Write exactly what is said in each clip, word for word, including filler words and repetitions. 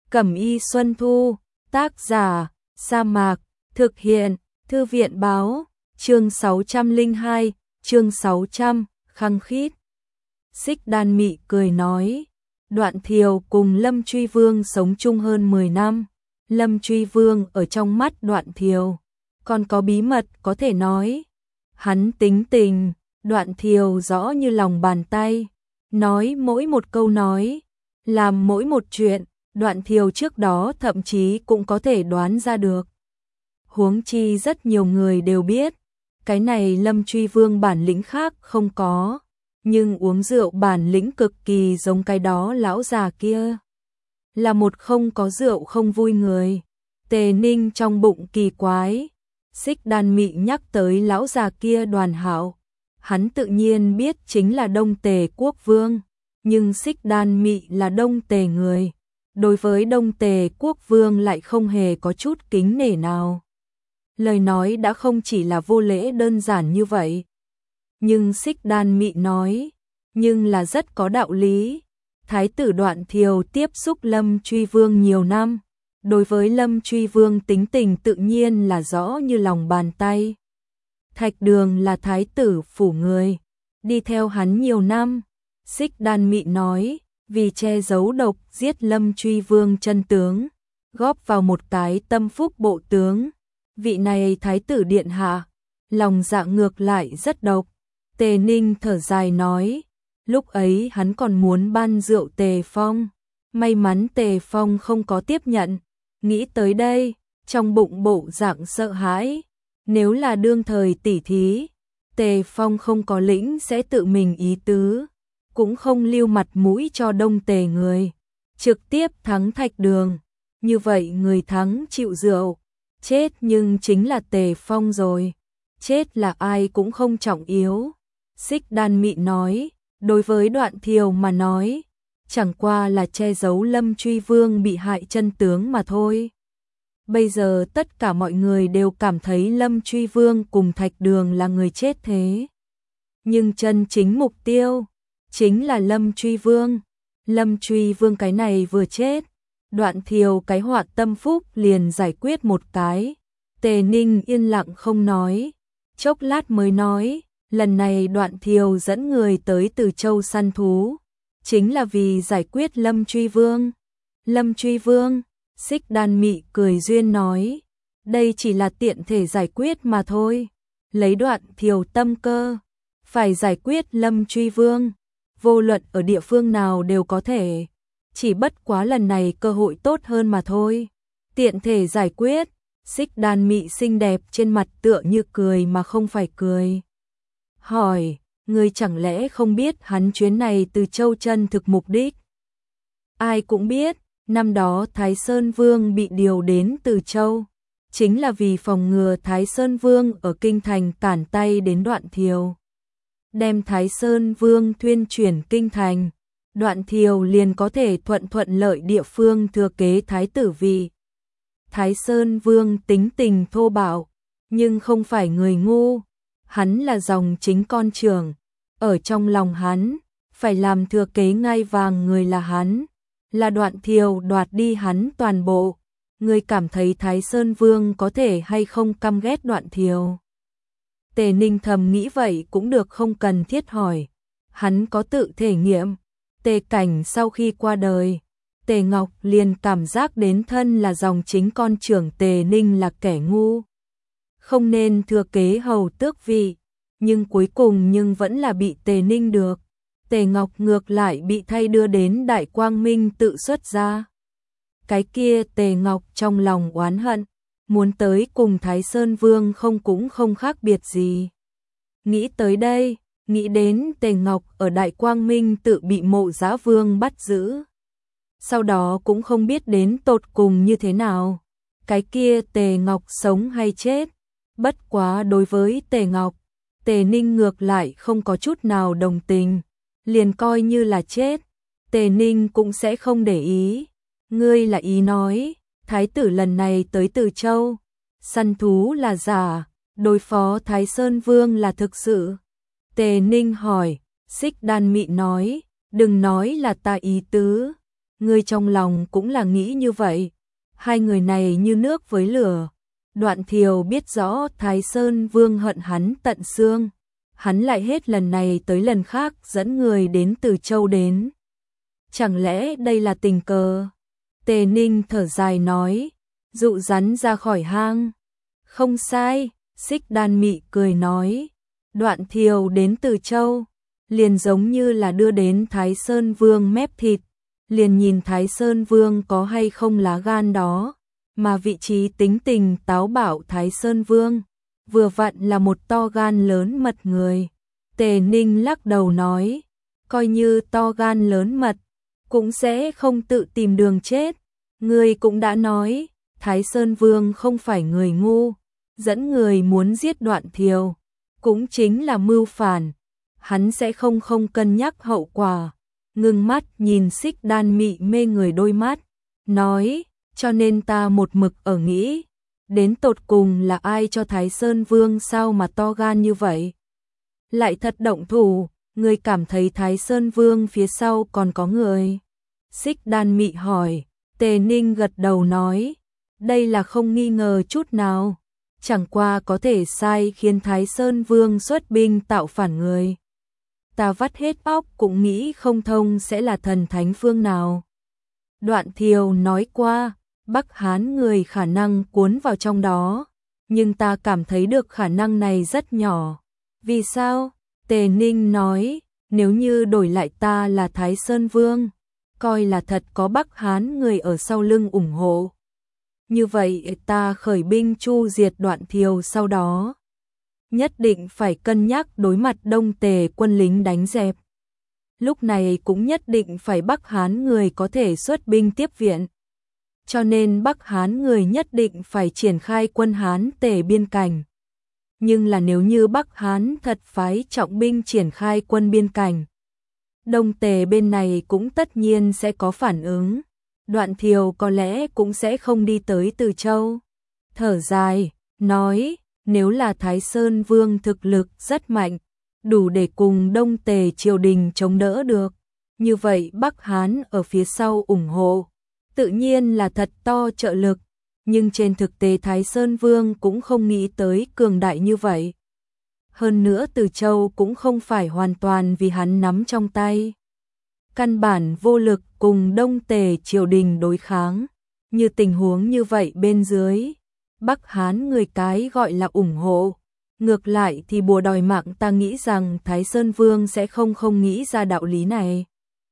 Cẩm y Xuân Thu, tác giả, Sa Mạc, thực hiện, Thư viện báo, chương sáu trăm lẻ hai, chương sáu trăm, khăng khít. Xích Đan mị cười nói, Đoạn Thiều cùng Lâm Truy Vương sống chung hơn mười năm. Lâm Truy Vương ở trong mắt Đoạn Thiều, còn có bí mật có thể nói. Hắn tính tình, Đoạn Thiều rõ như lòng bàn tay, nói mỗi một câu nói, làm mỗi một chuyện, Đoạn Thiều trước đó thậm chí cũng có thể đoán ra được. Huống chi rất nhiều người đều biết, cái này Lâm Truy Vương bản lĩnh khác không có, nhưng uống rượu bản lĩnh cực kỳ giống cái đó lão già kia. Là một không có rượu không vui người. Tề Ninh trong bụng kỳ quái, Xích Đan mị nhắc tới lão già kia Đoàn Hạo, hắn tự nhiên biết chính là Đông Tề Quốc Vương, nhưng Xích Đan mị là Đông Tề người, đối với Đông Tề Quốc Vương lại không hề có chút kính nể nào. Lời nói đã không chỉ là vô lễ đơn giản như vậy, nhưng Xích Đan mị nói, nhưng là rất có đạo lý. Thái tử Đoạn Thiều tiếp xúc Lâm Truy Vương nhiều năm, đối với Lâm Truy Vương tính tình tự nhiên là rõ như lòng bàn tay. Thạch Đường là thái tử phủ người, đi theo hắn nhiều năm. Xích Đan mị nói, vì che giấu độc giết Lâm Truy Vương chân tướng, góp vào một cái tâm phúc bộ tướng. Vị này thái tử điện hạ, lòng dạ ngược lại rất độc. Tề Ninh thở dài nói, lúc ấy hắn còn muốn ban rượu Tề Phong, may mắn Tề Phong không có tiếp nhận. Nghĩ tới đây, trong bụng bộ dạng sợ hãi, nếu là đương thời tỉ thí, Tề Phong không có lĩnh sẽ tự mình ý tứ, cũng không lưu mặt mũi cho Đông Tề người, trực tiếp thắng Thạch Đường. Như vậy người thắng chịu rượu, chết nhưng chính là Tề Phong rồi, chết là ai cũng không trọng yếu. Xích Đan mị nói, đối với Đoạn Thiều mà nói, chẳng qua là che giấu Lâm Truy Vương bị hại chân tướng mà thôi. Bây giờ tất cả mọi người đều cảm thấy Lâm Truy Vương cùng Thạch Đường là người chết thế. Nhưng chân chính mục tiêu, chính là Lâm Truy Vương. Lâm Truy Vương cái này vừa chết, Đoạn Thiều cái họa tâm phúc liền giải quyết một cái. Tề Ninh yên lặng không nói, chốc lát mới nói, lần này Đoạn Thiều dẫn người tới Từ Châu săn thú, chính là vì giải quyết Lâm Truy Vương. Lâm Truy Vương, Xích Đan mị cười duyên nói, đây chỉ là tiện thể giải quyết mà thôi. Lấy Đoạn Thiều tâm cơ, phải giải quyết Lâm Truy Vương, vô luận ở địa phương nào đều có thể, chỉ bất quá lần này cơ hội tốt hơn mà thôi. Tiện thể giải quyết. Xích Đan mị xinh đẹp trên mặt tựa như cười mà không phải cười. Hỏi, ngươi chẳng lẽ không biết hắn chuyến này từ Châu chân thực mục đích? Ai cũng biết, năm đó Thái Sơn Vương bị điều đến Từ Châu, chính là vì phòng ngừa Thái Sơn Vương ở kinh thành cản tay đến Đoạn Thiều. Đem Thái Sơn Vương thuyên chuyển kinh thành, Đoạn Thiều liền có thể thuận thuận lợi địa phương thừa kế thái tử vị. Thái Sơn Vương tính tình thô bạo, nhưng không phải người ngu, hắn là dòng chính con trưởng, ở trong lòng hắn, phải làm thừa kế ngai vàng người là hắn, là Đoạn Thiều đoạt đi hắn toàn bộ. Người cảm thấy Thái Sơn Vương có thể hay không căm ghét Đoạn Thiều? Tề Ninh thầm nghĩ vậy cũng được, không cần thiết hỏi, hắn có tự thể nghiệm. Tề Cảnh sau khi qua đời, Tề Ngọc liền cảm giác đến thân là dòng chính con trưởng Tề Ninh là kẻ ngu, không nên thừa kế hầu tước vị, nhưng cuối cùng nhưng vẫn là bị Tề Ninh được. Tề Ngọc ngược lại bị thay đưa đến Đại Quang Minh tự xuất ra. Cái kia Tề Ngọc trong lòng oán hận, muốn tới cùng Thái Sơn Vương không cũng không khác biệt gì. Nghĩ tới đây, nghĩ đến Tề Ngọc ở Đại Quang Minh tự bị Mộ Giá Vương bắt giữ, sau đó cũng không biết đến tột cùng như thế nào. Cái kia Tề Ngọc sống hay chết? Bất quá đối với Tề Ngọc, Tề Ninh ngược lại không có chút nào đồng tình, liền coi như là chết, Tề Ninh cũng sẽ không để ý. Ngươi là ý nói, thái tử lần này tới Từ Châu, săn thú là giả, đối phó Thái Sơn Vương là thực sự? Tề Ninh hỏi. Xích Đan mị nói, đừng nói là ta ý tứ, ngươi trong lòng cũng là nghĩ như vậy. Hai người này như nước với lửa. Đoạn Thiều biết rõ Thái Sơn Vương hận hắn tận xương. Hắn lại hết lần này tới lần khác dẫn người đến Từ Châu đến. Chẳng lẽ đây là tình cờ? Tề Ninh thở dài nói, dụ rắn ra khỏi hang. Không sai, Xích Đan Mị cười nói, Đoạn Thiều đến Từ Châu, liền giống như là đưa đến Thái Sơn Vương mép thịt, liền nhìn Thái Sơn Vương có hay không lá gan đó, mà vị trí tính tình táo bạo Thái Sơn Vương, vừa vặn là một to gan lớn mật người. Tề Ninh lắc đầu nói, coi như to gan lớn mật, cũng sẽ không tự tìm đường chết. Ngươi cũng đã nói, Thái Sơn Vương không phải người ngu, dẫn người muốn giết Đoạn Thiều, cũng chính là mưu phản, hắn sẽ không không cân nhắc hậu quả. Ngưng mắt nhìn Xích Đan Mị mê người đôi mắt, nói, cho nên ta một mực ở nghĩ, đến tột cùng là ai cho Thái Sơn Vương sao mà to gan như vậy? Lại thật động thủ, ngươi cảm thấy Thái Sơn Vương phía sau còn có người? Xích Đan Mị hỏi. Tề Ninh gật đầu nói, đây là không nghi ngờ chút nào, chẳng qua có thể sai khiến Thái Sơn Vương xuất binh tạo phản người. Ta vắt hết óc cũng nghĩ không thông sẽ là thần thánh phương nào. Đoạn Thiều nói qua, Bắc Hán người khả năng cuốn vào trong đó, nhưng ta cảm thấy được khả năng này rất nhỏ. Vì sao? Tề Ninh nói, nếu như đổi lại ta là Thái Sơn Vương, coi là thật có Bắc Hán người ở sau lưng ủng hộ. Như vậy ta khởi binh chu diệt Đoạn Thiều sau đó. Nhất định phải cân nhắc đối mặt Đông Tề quân lính đánh dẹp. Lúc này cũng nhất định phải Bắc Hán người có thể xuất binh tiếp viện. Cho nên Bắc Hán người nhất định phải triển khai quân Hán Tề biên cảnh. Nhưng là nếu như Bắc Hán thật phái trọng binh triển khai quân biên cảnh, Đông Tề bên này cũng tất nhiên sẽ có phản ứng. Đoạn Thiều có lẽ cũng sẽ không đi tới Từ Châu. Thở dài, nói, nếu là Thái Sơn Vương thực lực rất mạnh, đủ để cùng Đông Tề triều đình chống đỡ được, như vậy Bắc Hán ở phía sau ủng hộ, tự nhiên là thật to trợ lực. Nhưng trên thực tế Thái Sơn Vương cũng không nghĩ tới cường đại như vậy. Hơn nữa Từ Châu cũng không phải hoàn toàn vì hắn nắm trong tay. Căn bản vô lực cùng Đông Tề triều đình đối kháng. Như tình huống như vậy bên dưới, Bắc Hán người cái gọi là ủng hộ. Ngược lại thì bùa đòi mạng, ta nghĩ rằng Thái Sơn Vương sẽ không không nghĩ ra đạo lý này.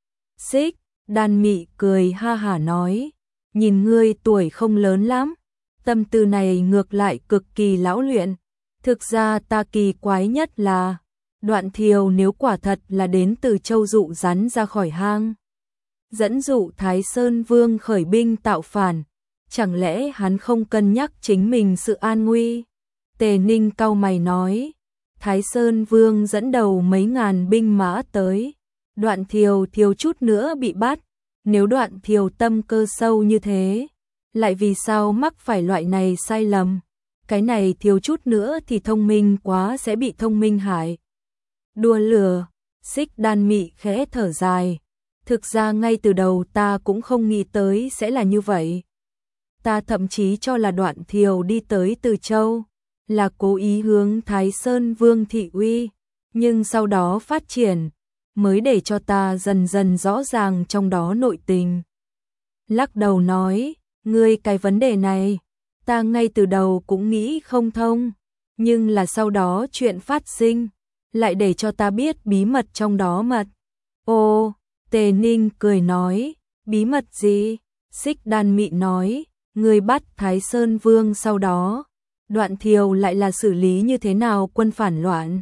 Xích Đan Mị cười ha hả nói, nhìn ngươi tuổi không lớn lắm, tâm tư này ngược lại cực kỳ lão luyện. Thực ra ta kỳ quái nhất là, Đoạn Thiều nếu quả thật là đến Từ Châu dụ rắn ra khỏi hang, dẫn dụ Thái Sơn Vương khởi binh tạo phản, chẳng lẽ hắn không cân nhắc chính mình sự an nguy? Tề Ninh cau mày nói, Thái Sơn Vương dẫn đầu mấy ngàn binh mã tới, Đoạn Thiều thiếu chút nữa bị bắt. Nếu Đoạn Thiều tâm cơ sâu như thế, lại vì sao mắc phải loại này sai lầm? Cái này thiếu chút nữa thì thông minh quá sẽ bị thông minh hại. Đùa lừa, Xích Đan Mị khẽ thở dài. Thực ra ngay từ đầu ta cũng không nghĩ tới sẽ là như vậy. Ta thậm chí cho là Đoạn Thiều đi tới Từ Châu, là cố ý hướng Thái Sơn Vương thị uy, nhưng sau đó phát triển, mới để cho ta dần dần rõ ràng trong đó nội tình. Lắc đầu nói, ngươi cái vấn đề này, ta ngay từ đầu cũng nghĩ không thông, nhưng là sau đó chuyện phát sinh, lại để cho ta biết bí mật trong đó mật. Ô, Tề Ninh cười nói, bí mật gì? Xích Đan Mị nói, ngươi bắt Thái Sơn Vương sau đó, Đoạn Thiều lại là xử lý như thế nào quân phản loạn?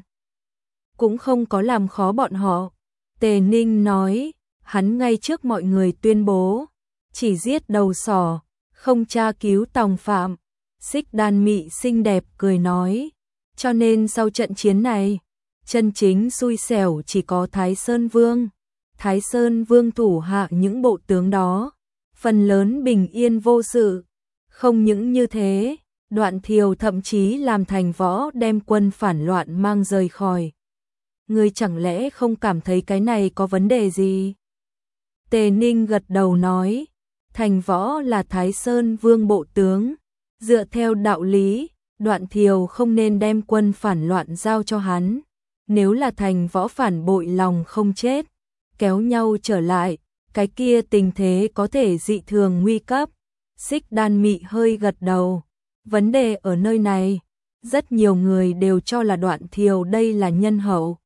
Cũng không có làm khó bọn họ. Tề Ninh nói, hắn ngay trước mọi người tuyên bố, chỉ giết đầu sỏ, không tra cứu tòng phạm. Xích Đan Mị xinh đẹp cười nói, cho nên sau trận chiến này, chân chính xui xẻo chỉ có Thái Sơn Vương. Thái Sơn Vương thủ hạ những bộ tướng đó, phần lớn bình yên vô sự. Không những như thế, Đoạn Thiều thậm chí làm thành võ đem quân phản loạn mang rời khỏi. Ngươi chẳng lẽ không cảm thấy cái này có vấn đề gì? Tề Ninh gật đầu nói, Thành Võ là Thái Sơn Vương bộ tướng, dựa theo đạo lý, Đoạn Thiều không nên đem quân phản loạn giao cho hắn, nếu là Thành Võ phản bội lòng không chết, kéo nhau trở lại, cái kia tình thế có thể dị thường nguy cấp. Xích Đan Mị hơi gật đầu, vấn đề ở nơi này, rất nhiều người đều cho là Đoạn Thiều đây là nhân hậu,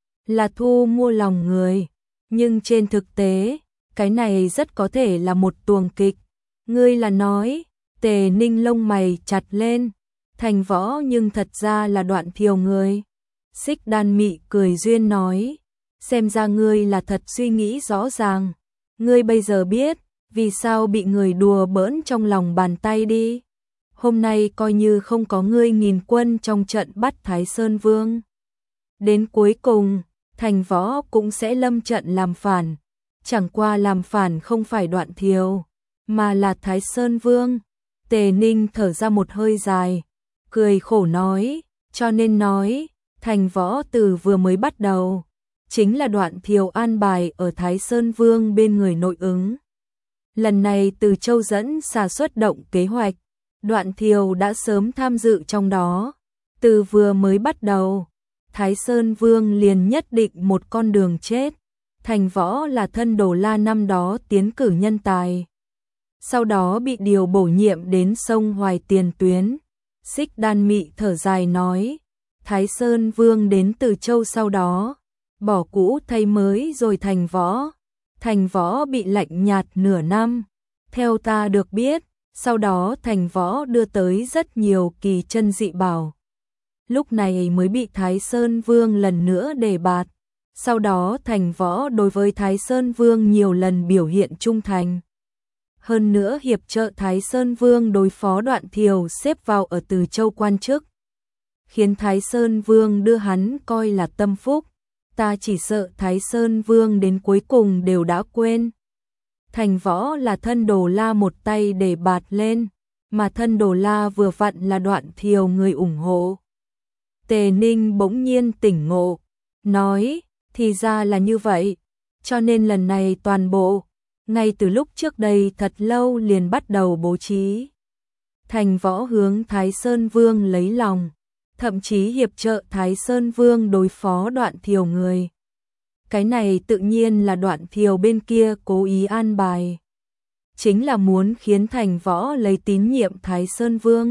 là thu mua lòng người, nhưng trên thực tế, cái này rất có thể là một tuồng kịch. Ngươi là nói, Tề Ninh lông mày chặt lên, Thành Võ nhưng thật ra là Đoạn Thiều người. Xích Đan Mị cười duyên nói, xem ra ngươi là thật suy nghĩ rõ ràng, ngươi bây giờ biết, vì sao bị người đùa bỡn trong lòng bàn tay đi. Hôm nay coi như không có ngươi nghìn quân trong trận bắt Thái Sơn Vương. Đến cuối cùng, Thành Võ cũng sẽ lâm trận làm phản. Chẳng qua làm phản không phải Đoạn Thiều, mà là Thái Sơn Vương. Tề Ninh thở ra một hơi dài, cười khổ nói, cho nên nói, Thành Võ từ vừa mới bắt đầu, chính là Đoạn Thiều an bài ở Thái Sơn Vương bên người nội ứng. Lần này Từ Châu dẫn xà xuất động kế hoạch, Đoạn Thiều đã sớm tham dự trong đó. Từ vừa mới bắt đầu, Thái Sơn Vương liền nhất định một con đường chết. Thành Võ là thân Đồ La năm đó tiến cử nhân tài, sau đó bị điều bổ nhiệm đến sông Hoài tiền tuyến. Xích Đan Mị thở dài nói, Thái Sơn Vương đến Từ Châu sau đó, bỏ cũ thay mới rồi Thành Võ. Thành Võ bị lạnh nhạt nửa năm. Theo ta được biết, sau đó Thành Võ đưa tới rất nhiều kỳ chân dị bảo. Lúc này mới bị Thái Sơn Vương lần nữa đề bạt. Sau đó Thành Võ đối với Thái Sơn Vương nhiều lần biểu hiện trung thành. Hơn nữa hiệp trợ Thái Sơn Vương đối phó Đoạn Thiều xếp vào ở Từ Châu quan chức, khiến Thái Sơn Vương đưa hắn coi là tâm phúc. Ta chỉ sợ Thái Sơn Vương đến cuối cùng đều đã quên. Thành Võ là thân Đồ La một tay để bạt lên, mà thân Đồ La vừa vặn là Đoạn Thiều người ủng hộ. Tề Ninh bỗng nhiên tỉnh ngộ, nói, thì ra là như vậy, cho nên lần này toàn bộ, ngay từ lúc trước đây thật lâu liền bắt đầu bố trí. Thành Võ hướng Thái Sơn Vương lấy lòng, thậm chí hiệp trợ Thái Sơn Vương đối phó Đoạn Thiều người. Cái này tự nhiên là Đoạn Thiều bên kia cố ý an bài, chính là muốn khiến Thành Võ lấy tín nhiệm Thái Sơn Vương,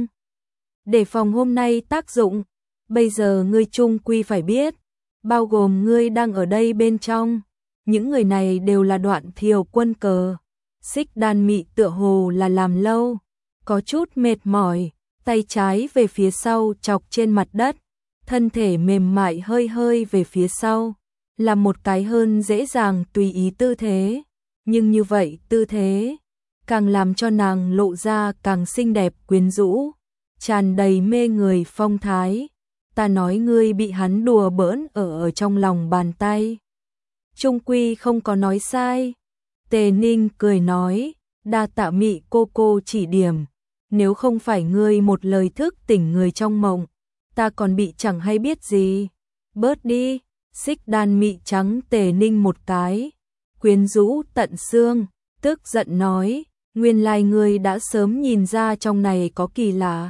để phòng hôm nay tác dụng. Bây giờ ngươi chung quy phải biết, bao gồm ngươi đang ở đây bên trong, những người này đều là Đoạn Thiều quân cờ. Xích Đan Mị tựa hồ là làm lâu, có chút mệt mỏi, tay trái về phía sau chọc trên mặt đất, thân thể mềm mại hơi hơi về phía sau, là một cái hơn dễ dàng tùy ý tư thế, nhưng như vậy tư thế càng làm cho nàng lộ ra càng xinh đẹp quyến rũ, tràn đầy mê người phong thái. Ta nói ngươi bị hắn đùa bỡn ở ở trong lòng bàn tay, chung quy không có nói sai. Tề Ninh cười nói, đa tạ Mị cô cô chỉ điểm, nếu không phải ngươi một lời thức tỉnh người trong mộng, ta còn bị chẳng hay biết gì. Bớt đi. Xích Đan Mị trắng Tề Ninh một cái, quyến rũ tận xương, tức giận nói, nguyên lai ngươi đã sớm nhìn ra trong này có kỳ lạ.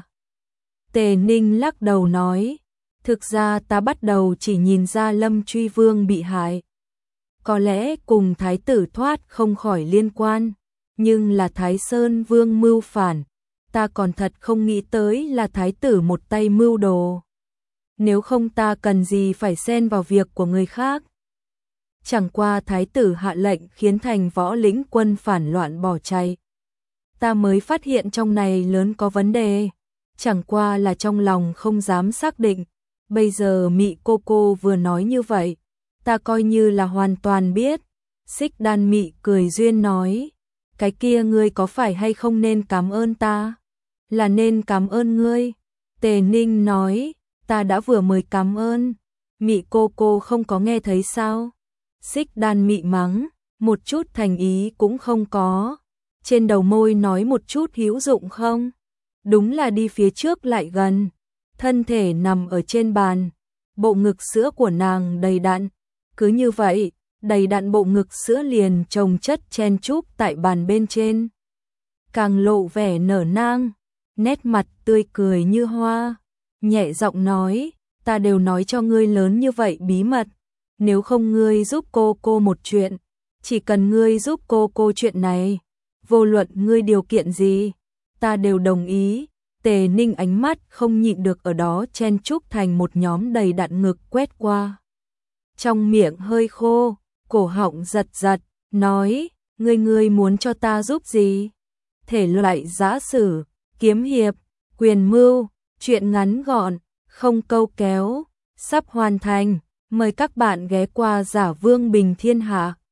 Tề Ninh lắc đầu nói, thực ra ta bắt đầu chỉ nhìn ra Lâm Truy Vương bị hại, có lẽ cùng Thái tử thoát không khỏi liên quan, nhưng là Thái Sơn Vương mưu phản, ta còn thật không nghĩ tới là Thái tử một tay mưu đồ. Nếu không ta cần gì phải xen vào việc của người khác. Chẳng qua Thái tử hạ lệnh khiến Thành Võ lĩnh quân phản loạn bỏ chạy, ta mới phát hiện trong này lớn có vấn đề, chẳng qua là trong lòng không dám xác định. Bây giờ Mị cô cô vừa nói như vậy, ta coi như là hoàn toàn biết. Xích Đan Mị cười duyên nói, cái kia ngươi có phải hay không nên cảm ơn ta? Là nên cảm ơn ngươi. Tề Ninh nói, ta đã vừa mới cảm ơn, Mị cô cô không có nghe thấy sao? Xích Đan Mị mắng, một chút thành ý cũng không có, trên đầu môi nói một chút hữu dụng không? Đúng là đi phía trước lại gần, thân thể nằm ở trên bàn, bộ ngực sữa của nàng đầy đặn, cứ như vậy, đầy đặn bộ ngực sữa liền chồng chất chen chúc tại bàn bên trên. Càng lộ vẻ nở nang, nét mặt tươi cười như hoa, nhẹ giọng nói, ta đều nói cho ngươi lớn như vậy bí mật, nếu không ngươi giúp cô cô một chuyện, chỉ cần ngươi giúp cô cô chuyện này, vô luận ngươi điều kiện gì, ta đều đồng ý. Tề Ninh ánh mắt không nhịn được ở đó chen chúc thành một nhóm đầy đặn ngực quét qua. Trong miệng hơi khô, cổ họng giật giật, nói, ngươi ngươi muốn cho ta giúp gì? Thể loại giã sử, kiếm hiệp, quyền mưu, truyện ngắn gọn, không câu kéo, sắp hoàn thành, mời các bạn ghé qua Giả Vương Bình Thiên Hạ.